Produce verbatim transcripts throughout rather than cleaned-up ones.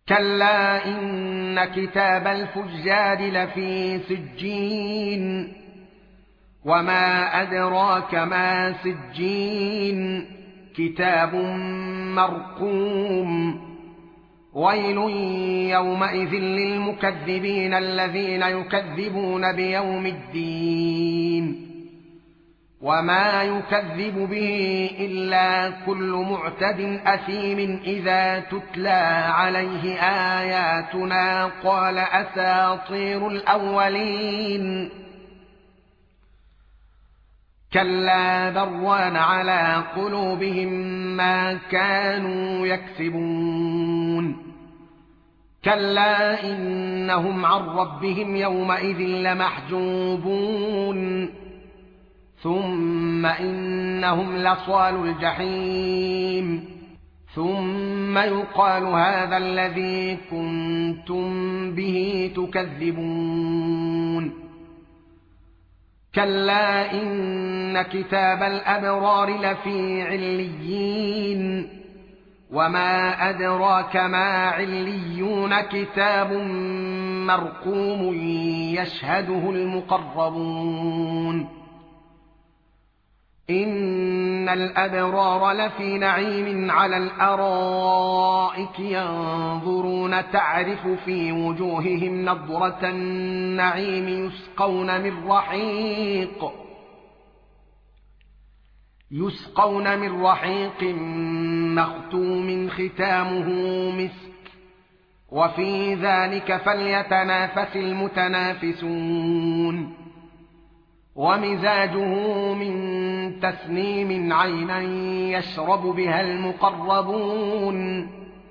كلا إن كتاب الفجار لفي سجين وما أدراك ما سجين كتاب مرقوم ويل يومئذ للمكذبين الذين يكذبون بيوم الدين وما يكذب به إلا كل معتد أثيم إذا تتلى عليه آياتنا قال أساطير الأولين كلا بران على قلوبهم ما كانوا يكسبون كلا إنهم عن ربهم يومئذ لمحجوبون ثم إنهم لصال الجحيم ثم يقال هذا الذي كنتم به تكذبون كلا إن كتاب الأبرار لفي عليين وما أدراك ما عليون كتاب مرقوم يشهده المقربون إن الأبرار لفي نعيم على الأرائك ينظرون تعرف في وجوههم نضرة النعيم يسقون من رحيق يسقون من رحيق مختوم ختامه مسك وفي ذلك فليتنافس المتنافسون ومزاجه من تسنيم عينا يشرب بها المقربون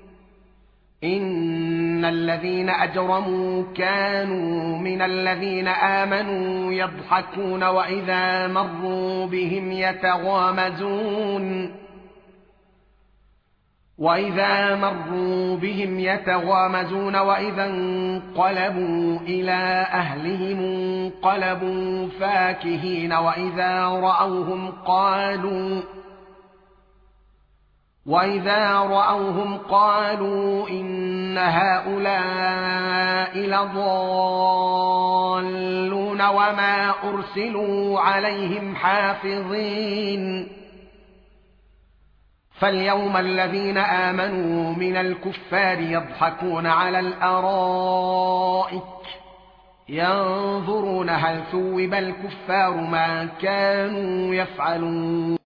إن الذين أجرموا كانوا من الذين آمنوا يضحكون وإذا مروا بهم يتغامزون وإذا مروا بهم يتغامزون وإذا انقلبوا إلى أهلهم انقلبوا فاكهين وإذا رأوهم قالوا وإذا رأوهم قالوا إن هؤلاء لضالون وما أرسلوا عليهم حافظين فاليوم الذين آمنوا من الكفار يضحكون على الأرائك ينظرون هل ثوب الكفار ما كانوا يفعلون